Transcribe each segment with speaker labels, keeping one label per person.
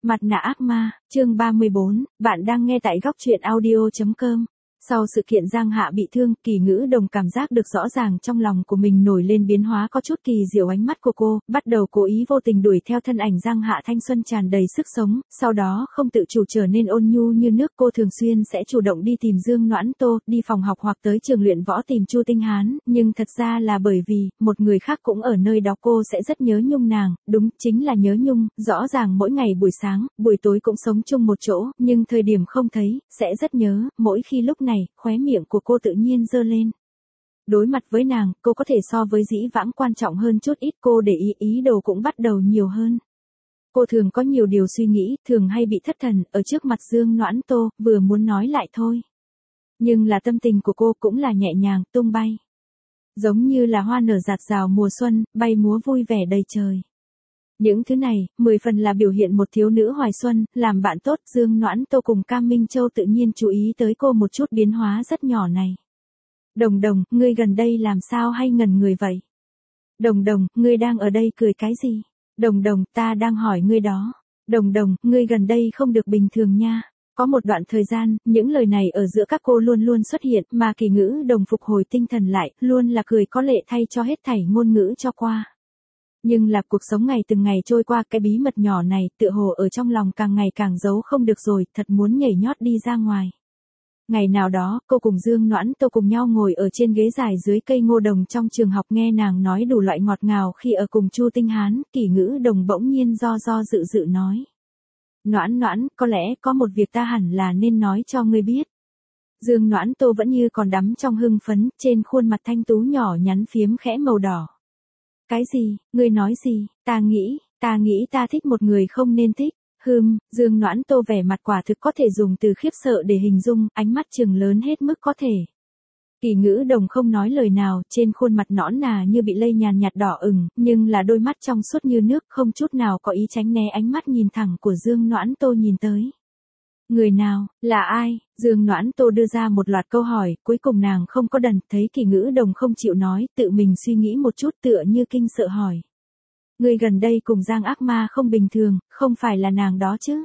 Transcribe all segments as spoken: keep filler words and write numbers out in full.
Speaker 1: Mặt nạ ác ma, chương ba mươi bốn, bạn đang nghe tại góc truyện audio.com. Sau sự kiện Giang Hạ bị thương, Kỳ Ngữ Đồng cảm giác được rõ ràng trong lòng của mình nổi lên biến hóa có chút kỳ diệu. Ánh mắt của cô, bắt đầu cố ý vô tình đuổi theo thân ảnh Giang Hạ thanh xuân tràn đầy sức sống, sau đó không tự chủ trở nên ôn nhu như nước. Cô thường xuyên sẽ chủ động đi tìm Dương Noãn Tô, đi phòng học hoặc tới trường luyện võ tìm Chu Tinh Hán, nhưng thật ra là bởi vì, một người khác cũng ở nơi đó cô sẽ rất nhớ nhung nàng, đúng, chính là nhớ nhung, rõ ràng mỗi ngày buổi sáng, buổi tối cũng sống chung một chỗ, nhưng thời điểm không thấy, sẽ rất nhớ, mỗi khi lúc này, khóe miệng của cô tự nhiên giơ lên. Đối mặt với nàng, cô có thể so với dĩ vãng quan trọng hơn chút ít, cô để ý ý đồ cũng bắt đầu nhiều hơn. Cô thường có nhiều điều suy nghĩ, thường hay bị thất thần, ở trước mặt Dương Noãn Tô, vừa muốn nói lại thôi. Nhưng là tâm tình của cô cũng là nhẹ nhàng, tung bay. Giống như là hoa nở rạt rào mùa xuân, bay múa vui vẻ đầy trời. Những thứ này, mười phần là biểu hiện một thiếu nữ hoài xuân, làm bạn tốt. Dương Noãn Tô cùng Cam Minh Châu tự nhiên chú ý tới cô một chút biến hóa rất nhỏ này. Đồng Đồng, ngươi gần đây làm sao hay ngẩn người vậy? Đồng Đồng, ngươi đang ở đây cười cái gì? Đồng Đồng, ta đang hỏi ngươi đó. Đồng Đồng, ngươi gần đây không được bình thường nha. Có một đoạn thời gian, những lời này ở giữa các cô luôn luôn xuất hiện, mà Kỳ Ngữ Đồng phục hồi tinh thần lại, luôn là cười có lệ thay cho hết thảy ngôn ngữ cho qua. Nhưng là cuộc sống ngày từng ngày trôi qua, cái bí mật nhỏ này, tựa hồ ở trong lòng càng ngày càng giấu không được rồi, thật muốn nhảy nhót đi ra ngoài. Ngày nào đó, cô cùng Dương Noãn Tô cùng nhau ngồi ở trên ghế dài dưới cây ngô đồng trong trường học nghe nàng nói đủ loại ngọt ngào khi ở cùng Chu Tinh Hán. Kỳ Ngữ Đồng bỗng nhiên do do dự dự nói. Noãn Noãn, có lẽ có một việc ta hẳn là nên nói cho ngươi biết. Dương Noãn Tô vẫn như còn đắm trong hưng phấn, trên khuôn mặt thanh tú nhỏ nhắn phiếm khẽ màu đỏ. Cái gì, ngươi nói gì, ta nghĩ, ta nghĩ ta thích một người không nên thích. Hừm, Dương Noãn Tô vẻ mặt quả thực có thể dùng từ khiếp sợ để hình dung, ánh mắt trừng lớn hết mức có thể. Kỳ Ngữ Đồng không nói lời nào, trên khuôn mặt nõn nà như bị lây nhàn nhạt đỏ ửng, nhưng là đôi mắt trong suốt như nước, không chút nào có ý tránh né ánh mắt nhìn thẳng của Dương Noãn Tô nhìn tới. Người nào, là ai? Dương Noãn Tô đưa ra một loạt câu hỏi, cuối cùng nàng không có đần, thấy Kỳ Ngữ Đồng không chịu nói, tự mình suy nghĩ một chút tựa như kinh sợ hỏi. Người gần đây cùng Giang ác ma không bình thường, không phải là nàng đó chứ?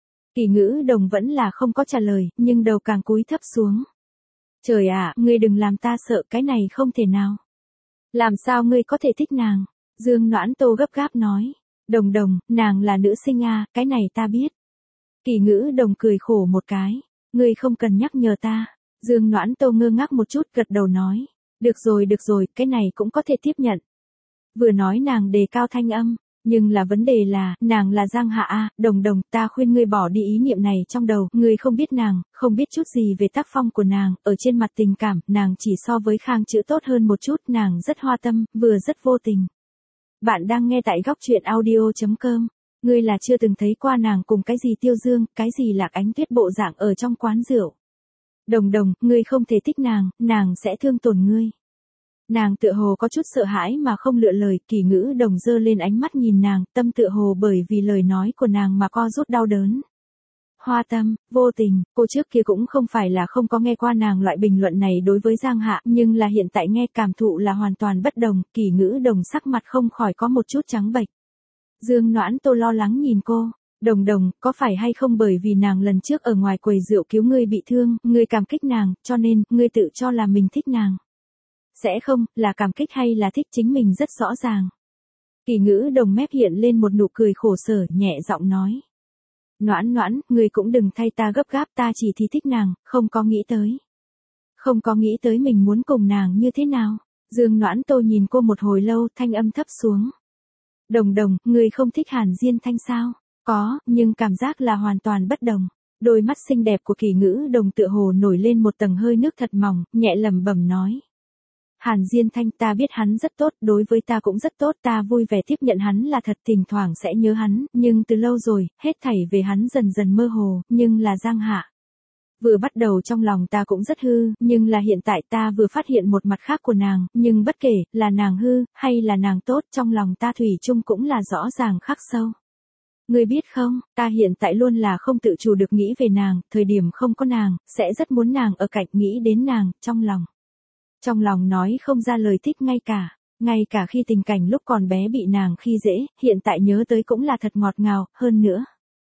Speaker 1: Kỳ Ngữ Đồng vẫn là không có trả lời, nhưng đầu càng cúi thấp xuống. Trời ạ, ngươi đừng làm ta sợ, cái này không thể nào. Làm sao ngươi có thể thích nàng? Dương Noãn Tô gấp gáp nói. Đồng Đồng, nàng là nữ sinh à, cái này ta biết. Kỳ Ngữ Đồng cười khổ một cái. Ngươi không cần nhắc nhở ta. Dương Noãn Tô ngơ ngác một chút gật đầu nói. Được rồi được rồi, cái này cũng có thể tiếp nhận. Vừa nói nàng đề cao thanh âm. Nhưng là vấn đề là, nàng là Giang Hạ a, Đồng Đồng, ta khuyên ngươi bỏ đi ý niệm này trong đầu, ngươi không biết nàng, không biết chút gì về tác phong của nàng, ở trên mặt tình cảm, nàng chỉ so với Khang Chữ tốt hơn một chút, nàng rất hoa tâm, vừa rất vô tình. Bạn đang nghe tại góc truyện audio.com, ngươi là chưa từng thấy qua nàng cùng cái gì Tiêu Dương, cái gì Lạc Ánh Tuyết bộ dạng ở trong quán rượu. Đồng Đồng, ngươi không thể thích nàng, nàng sẽ thương tổn ngươi. Nàng tựa hồ có chút sợ hãi mà không lựa lời. Kỳ Ngữ Đồng giơ lên ánh mắt nhìn nàng, tâm tựa hồ bởi vì lời nói của nàng mà co rút đau đớn. Hoa tâm, vô tình, cô trước kia cũng không phải là không có nghe qua nàng loại bình luận này đối với Giang Hạ, nhưng là hiện tại nghe cảm thụ là hoàn toàn bất đồng. Kỳ Ngữ Đồng sắc mặt không khỏi có một chút trắng bệch. Dương Noãn Tô lo lắng nhìn cô. Đồng Đồng, có phải hay không bởi vì nàng lần trước ở ngoài quầy rượu cứu ngươi bị thương, ngươi cảm kích nàng, cho nên, ngươi tự cho là mình thích nàng. Sẽ không, là cảm kích hay là thích chính mình rất rõ ràng. Kỳ Ngữ Đồng mép hiện lên một nụ cười khổ sở, nhẹ giọng nói. Noãn Noãn, ngươi cũng đừng thay ta gấp gáp, ta chỉ thì thích nàng, không có nghĩ tới. Không có nghĩ tới mình muốn cùng nàng như thế nào. Dương Noãn Tô nhìn cô một hồi lâu, thanh âm thấp xuống. Đồng Đồng, ngươi không thích Hàn Diên Thanh sao? Có, nhưng cảm giác là hoàn toàn bất đồng. Đôi mắt xinh đẹp của Kỳ Ngữ Đồng tựa hồ nổi lên một tầng hơi nước thật mỏng, nhẹ lẩm bẩm nói. Hàn Diên Thanh, ta biết hắn rất tốt, đối với ta cũng rất tốt, ta vui vẻ tiếp nhận hắn là thật, thỉnh thoảng sẽ nhớ hắn, nhưng từ lâu rồi, hết thảy về hắn dần dần mơ hồ, nhưng là Giang Hạ. Vừa bắt đầu trong lòng ta cũng rất hư, nhưng là hiện tại ta vừa phát hiện một mặt khác của nàng, nhưng bất kể, là nàng hư, hay là nàng tốt, trong lòng ta thủy chung cũng là rõ ràng khắc sâu. Ngươi biết không, ta hiện tại luôn là không tự chủ được nghĩ về nàng, thời điểm không có nàng, sẽ rất muốn nàng ở cạnh, nghĩ đến nàng, trong lòng. Trong lòng nói không ra lời thích ngay cả, ngay cả khi tình cảnh lúc còn bé bị nàng khi dễ, hiện tại nhớ tới cũng là thật ngọt ngào, hơn nữa.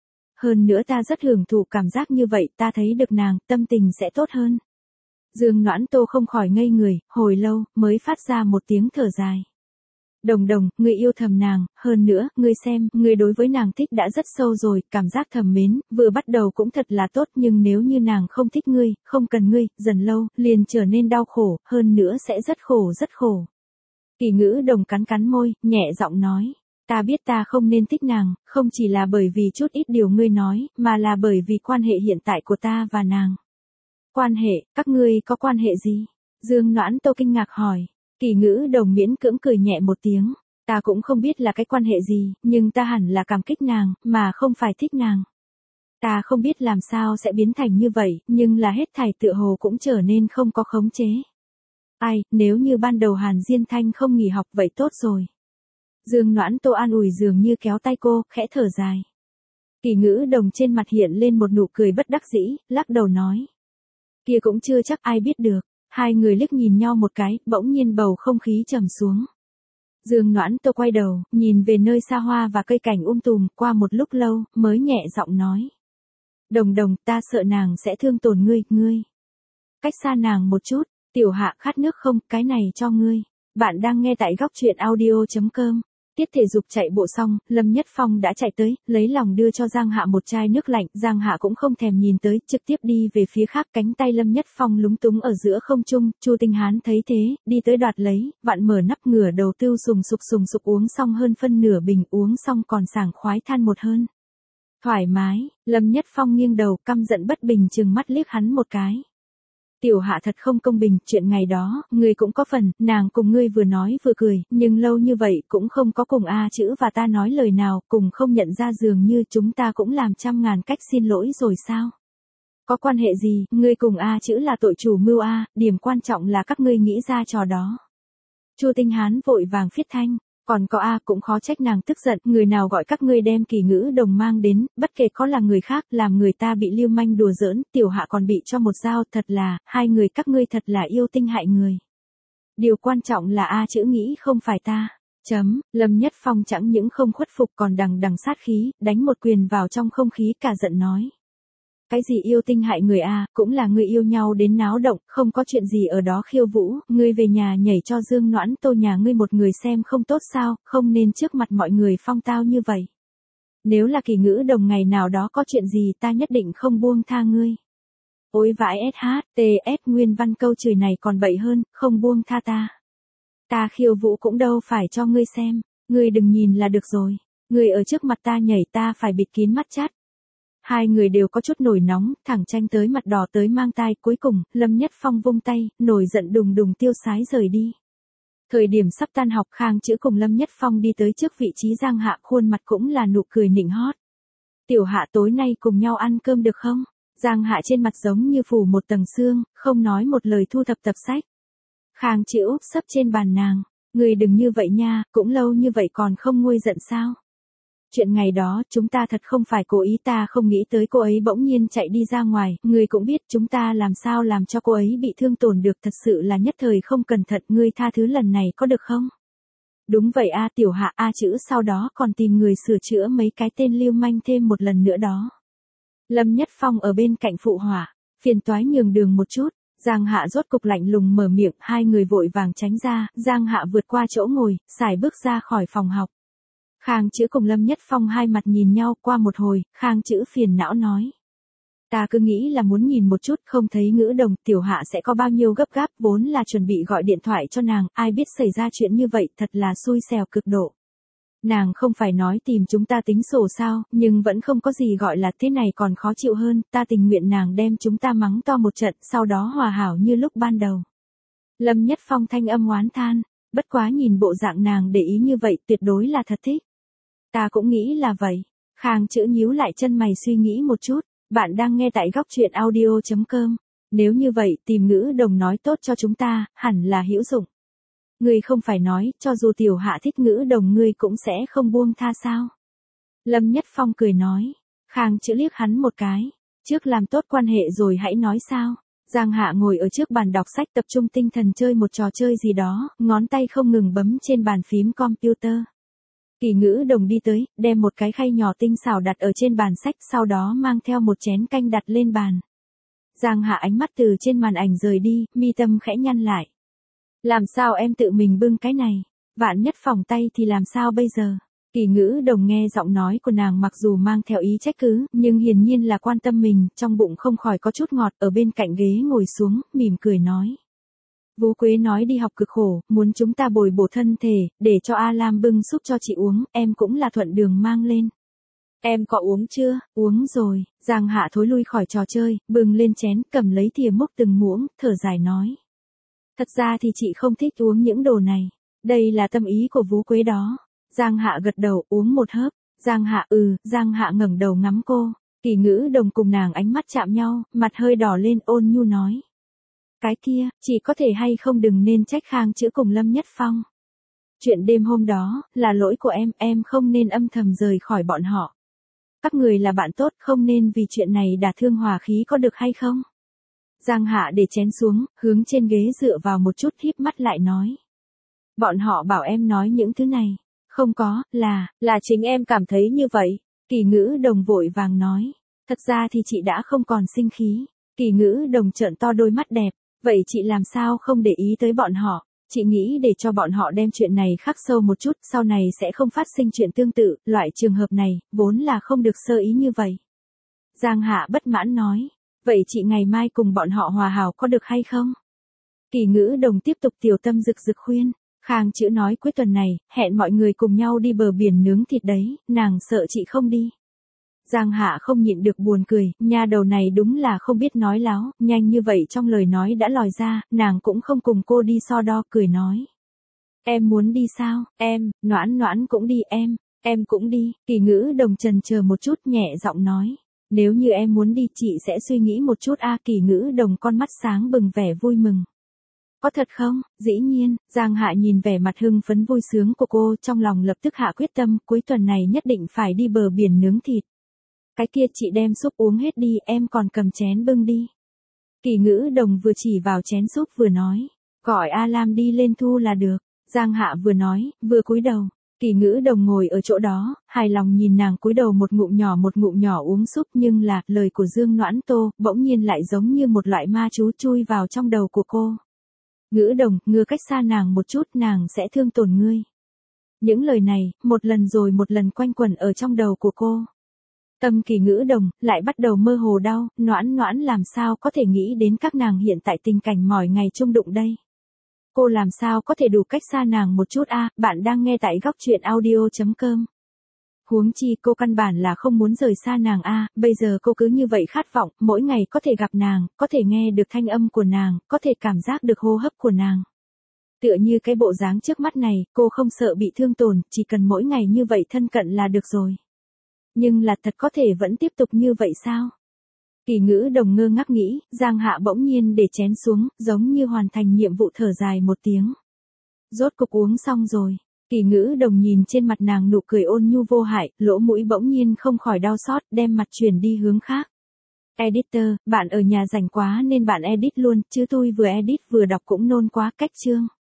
Speaker 1: hơn nữa ta rất hưởng thụ cảm giác như vậy, ta thấy được nàng, tâm tình sẽ tốt hơn. Dương Noãn Tô không khỏi ngây người, hồi lâu, mới phát ra một tiếng thở dài. Đồng Đồng, ngươi yêu thầm nàng, hơn nữa, ngươi xem, ngươi đối với nàng thích đã rất sâu rồi, cảm giác thầm mến, vừa bắt đầu cũng thật là tốt nhưng nếu như nàng không thích ngươi, không cần ngươi, dần lâu, liền trở nên đau khổ, hơn nữa sẽ rất khổ rất khổ. Kỳ Ngữ Đồng cắn cắn môi, nhẹ giọng nói, ta biết ta không nên thích nàng, không chỉ là bởi vì chút ít điều ngươi nói, mà là bởi vì quan hệ hiện tại của ta và nàng. Quan hệ, các ngươi có quan hệ gì? Dương Noãn Tô kinh ngạc hỏi. Kỳ Ngữ Đồng miễn cưỡng cười nhẹ một tiếng, ta cũng không biết là cái quan hệ gì, nhưng ta hẳn là cảm kích nàng, mà không phải thích nàng. Ta không biết làm sao sẽ biến thành như vậy, nhưng là hết thảy tựa hồ cũng trở nên không có khống chế. Ai, nếu như ban đầu Hàn Diên Thanh không nghỉ học vậy tốt rồi. Dương Noãn Tô an ủi dường như kéo tay cô, khẽ thở dài. Kỳ Ngữ Đồng trên mặt hiện lên một nụ cười bất đắc dĩ, lắc đầu nói. Kia cũng chưa chắc ai biết được. Hai người liếc nhìn nhau một cái, bỗng nhiên bầu không khí trầm xuống. Dương Noãn Tô quay đầu, nhìn về nơi xa hoa và cây cảnh um tùm, qua một lúc lâu, mới nhẹ giọng nói. Đồng Đồng, ta sợ nàng sẽ thương tổn ngươi, ngươi. Cách xa nàng một chút, Tiểu Hạ khát nước không, cái này cho ngươi. Bạn đang nghe tại góc truyện audio chấm com. Tiết thể dục chạy bộ xong, Lâm Nhất Phong đã chạy tới, lấy lòng đưa cho Giang Hạ một chai nước lạnh, Giang Hạ cũng không thèm nhìn tới, trực tiếp đi về phía khác, cánh tay Lâm Nhất Phong lúng túng ở giữa không trung, Chu Tinh Hán thấy thế, đi tới đoạt lấy, vặn mở nắp ngửa đầu tưu sùng sục sùng sục uống xong hơn phân nửa bình, uống xong còn sảng khoái than một hơn. Thoải mái, Lâm Nhất Phong nghiêng đầu, căm giận bất bình trừng mắt liếc hắn một cái. Tiểu Hạ thật không công bình, chuyện ngày đó, ngươi cũng có phần, nàng cùng ngươi vừa nói vừa cười, nhưng lâu như vậy cũng không có cùng A chữ và ta nói lời nào, cùng không nhận ra dường như chúng ta cũng làm trăm ngàn cách xin lỗi rồi sao? Có quan hệ gì, ngươi cùng A chữ là tội chủ mưu A, điểm quan trọng là các ngươi nghĩ ra trò đó. Chu Tinh Hán vội vàng phiết thanh. Còn có A cũng khó trách nàng tức giận, người nào gọi các ngươi đem Kỳ Ngữ Đồng mang đến, bất kể có là người khác, làm người ta bị lưu manh đùa giỡn, Tiểu Hạ còn bị cho một dao, thật là, hai người các ngươi thật là yêu tinh hại người. Điều quan trọng là A chữ nghĩ không phải ta. Chấm, Lâm Nhất Phong chẳng những không khuất phục còn đằng đằng sát khí, đánh một quyền vào trong không khí cả giận nói. Cái gì yêu tinh hại người A, cũng là người yêu nhau đến náo động, không có chuyện gì ở đó khiêu vũ, ngươi về nhà nhảy cho Dương Noãn Tô nhà ngươi một người xem không tốt sao, không nên trước mặt mọi người phong tao như vậy. Nếu là Kỳ Ngữ Đồng ngày nào đó có chuyện gì ta nhất định không buông tha ngươi. Ôi vãi ét hát, tê ét nguyên văn câu chửi này còn bậy hơn, không buông tha ta. Ta khiêu vũ cũng đâu phải cho ngươi xem, ngươi đừng nhìn là được rồi, ngươi ở trước mặt ta nhảy ta phải bịt kín mắt chát. Hai người đều có chút nổi nóng, thẳng tranh tới mặt đỏ tới mang tai, cuối cùng, Lâm Nhất Phong vung tay, nổi giận đùng đùng tiêu sái rời đi. Thời điểm sắp tan học, Khang Chữ cùng Lâm Nhất Phong đi tới trước vị trí Giang Hạ, khuôn mặt cũng là nụ cười nịnh hót. Tiểu Hạ tối nay cùng nhau ăn cơm được không? Giang Hạ trên mặt giống như phủ một tầng sương, không nói một lời thu thập tập sách. Khang Chữ úp sấp trên bàn nàng, người đừng như vậy nha, cũng lâu như vậy còn không nguôi giận sao? Chuyện ngày đó chúng ta thật không phải cố ý, ta không nghĩ tới cô ấy bỗng nhiên chạy đi ra ngoài, ngươi cũng biết chúng ta làm sao làm cho cô ấy bị thương tổn được, thật sự là nhất thời không cẩn thận, ngươi tha thứ lần này có được không? Đúng vậy A Tiểu Hạ, A chữ sau đó còn tìm người sửa chữa mấy cái tên lưu manh thêm một lần nữa đó. Lâm Nhất Phong ở bên cạnh phụ họa, phiền toái nhường đường một chút. Giang Hạ rốt cục lạnh lùng mở miệng, hai người vội vàng tránh ra, Giang Hạ vượt qua chỗ ngồi, xài bước ra khỏi phòng học. Khang Chữ cùng Lâm Nhất Phong hai mặt nhìn nhau, qua một hồi, Khang Chữ phiền não nói. Ta cứ nghĩ là muốn nhìn một chút, không thấy Ngữ Đồng, Tiểu Hạ sẽ có bao nhiêu gấp gáp, vốn là chuẩn bị gọi điện thoại cho nàng, ai biết xảy ra chuyện như vậy, thật là xui xẻo cực độ. Nàng không phải nói tìm chúng ta tính sổ sao, nhưng vẫn không có gì gọi là thế này còn khó chịu hơn, ta tình nguyện nàng đem chúng ta mắng to một trận, sau đó hòa hảo như lúc ban đầu. Lâm Nhất Phong thanh âm oán than, bất quá nhìn bộ dạng nàng để ý như vậy, tuyệt đối là thật thích. Ta cũng nghĩ là vậy. Khang Chữ nhíu lại chân mày suy nghĩ một chút, bạn đang nghe tại góc truyện audio chấm com. Nếu như vậy, tìm Ngữ Đồng nói tốt cho chúng ta, hẳn là hữu dụng. Ngươi không phải nói, cho dù Tiểu Hạ thích Ngữ Đồng ngươi cũng sẽ không buông tha sao? Lâm Nhất Phong cười nói. Khang Chữ liếc hắn một cái. Trước làm tốt quan hệ rồi hãy nói sao? Giang Hạ ngồi ở trước bàn đọc sách tập trung tinh thần chơi một trò chơi gì đó, ngón tay không ngừng bấm trên bàn phím computer. Kỳ Ngữ Đồng đi tới, đem một cái khay nhỏ tinh xảo đặt ở trên bàn sách, sau đó mang theo một chén canh đặt lên bàn. Giang Hạ ánh mắt từ trên màn ảnh rời đi, mi tâm khẽ nhăn lại. Làm sao em tự mình bưng cái này? Vạn nhất phỏng tay thì làm sao bây giờ? Kỳ Ngữ Đồng nghe giọng nói của nàng mặc dù mang theo ý trách cứ, nhưng hiển nhiên là quan tâm mình, trong bụng không khỏi có chút ngọt, ở bên cạnh ghế ngồi xuống, mỉm cười nói. Vú Quế nói đi học cực khổ, muốn chúng ta bồi bổ thân thể, để cho A Lam bưng súp cho chị uống, em cũng là thuận đường mang lên. Em có uống chưa? Uống rồi. Giang Hạ thối lui khỏi trò chơi, bưng lên chén, cầm lấy thìa múc từng muỗng, thở dài nói. Thật ra thì chị không thích uống những đồ này. Đây là tâm ý của Vú Quế đó. Giang Hạ gật đầu, uống một hớp. Giang Hạ ừ, Giang Hạ ngẩng đầu ngắm cô. Kỳ Ngữ Đồng cùng nàng ánh mắt chạm nhau, mặt hơi đỏ lên, ôn nhu nói. Cái kia, chị có thể hay không đừng nên trách Khang Chữ cùng Lâm Nhất Phong. Chuyện đêm hôm đó, là lỗi của em, em không nên âm thầm rời khỏi bọn họ. Các người là bạn tốt, không nên vì chuyện này đả thương hòa khí có được hay không? Giang Hạ để chén xuống, hướng trên ghế dựa vào một chút, híp mắt lại nói. Bọn họ bảo em nói những thứ này. Không có, là, là chính em cảm thấy như vậy. Kỳ Ngữ Đồng vội vàng nói. Thật ra thì chị đã không còn sinh khí. Kỳ Ngữ Đồng trợn to đôi mắt đẹp. Vậy chị làm sao không để ý tới bọn họ? Chị nghĩ để cho bọn họ đem chuyện này khắc sâu một chút, sau này sẽ không phát sinh chuyện tương tự, loại trường hợp này, vốn là không được sơ ý như vậy. Giang Hạ bất mãn nói. Vậy chị ngày mai cùng bọn họ hòa hảo có được hay không? Kỳ Ngữ Đồng tiếp tục tiểu tâm rực rực khuyên. Khang Chữ nói cuối tuần này, hẹn mọi người cùng nhau đi bờ biển nướng thịt đấy, nàng sợ chị không đi. Giang Hạ không nhịn được buồn cười, nha đầu này đúng là không biết nói láo, nhanh như vậy trong lời nói đã lòi ra, nàng cũng không cùng cô đi so đo, cười nói. Em muốn đi sao? Em, Noãn Noãn cũng đi em, em cũng đi. Kỳ Ngữ Đồng chần chờ một chút, nhẹ giọng nói. Nếu như em muốn đi chị sẽ suy nghĩ một chút a. Kỳ Ngữ Đồng con mắt sáng bừng vẻ vui mừng. Có thật không? Dĩ nhiên. Giang Hạ nhìn vẻ mặt hưng phấn vui sướng của cô, trong lòng lập tức hạ quyết tâm, cuối tuần này nhất định phải đi bờ biển nướng thịt. Cái kia chị đem súp uống hết đi, em còn cầm chén bưng đi. Kỳ Ngữ Đồng vừa chỉ vào chén súp vừa nói. Gọi A Lam đi lên thu là được. Giang Hạ vừa nói, vừa cúi đầu. Kỳ Ngữ Đồng ngồi ở chỗ đó, hài lòng nhìn nàng cúi đầu một ngụm nhỏ một ngụm nhỏ uống súp, nhưng là, lời của Dương Noãn Tô, bỗng nhiên lại giống như một loại ma chú chui vào trong đầu của cô. Ngữ Đồng, ngươi cách xa nàng một chút, nàng sẽ thương tổn ngươi. Những lời này, một lần rồi một lần quanh quẩn ở trong đầu của cô. Tâm Kỳ Ngữ Đồng, lại bắt đầu mơ hồ đau, Noãn Noãn làm sao có thể nghĩ đến các nàng hiện tại tình cảnh mỏi ngày chung đụng đây. Cô làm sao có thể đủ cách xa nàng một chút a. Bạn đang nghe tại góc truyện audio chấm com. Huống chi cô căn bản là không muốn rời xa nàng a, bây giờ cô cứ như vậy khát vọng, mỗi ngày có thể gặp nàng, có thể nghe được thanh âm của nàng, có thể cảm giác được hô hấp của nàng. Tựa như cái bộ dáng trước mắt này, cô không sợ bị thương tổn, chỉ cần mỗi ngày như vậy thân cận là được rồi. Nhưng là thật có thể vẫn tiếp tục như vậy sao? Kỳ Ngữ Đồng ngơ ngác nghĩ, Giang Hạ bỗng nhiên để chén xuống, giống như hoàn thành nhiệm vụ, thở dài một tiếng. Rốt cục uống xong rồi. Kỳ Ngữ Đồng nhìn trên mặt nàng nụ cười ôn nhu vô hại, lỗ mũi bỗng nhiên không khỏi đau xót, đem mặt chuyển đi hướng khác. Editor, bạn ở nhà rảnh quá nên bạn edit luôn, chứ tôi vừa edit vừa đọc cũng nôn quá, cách chương.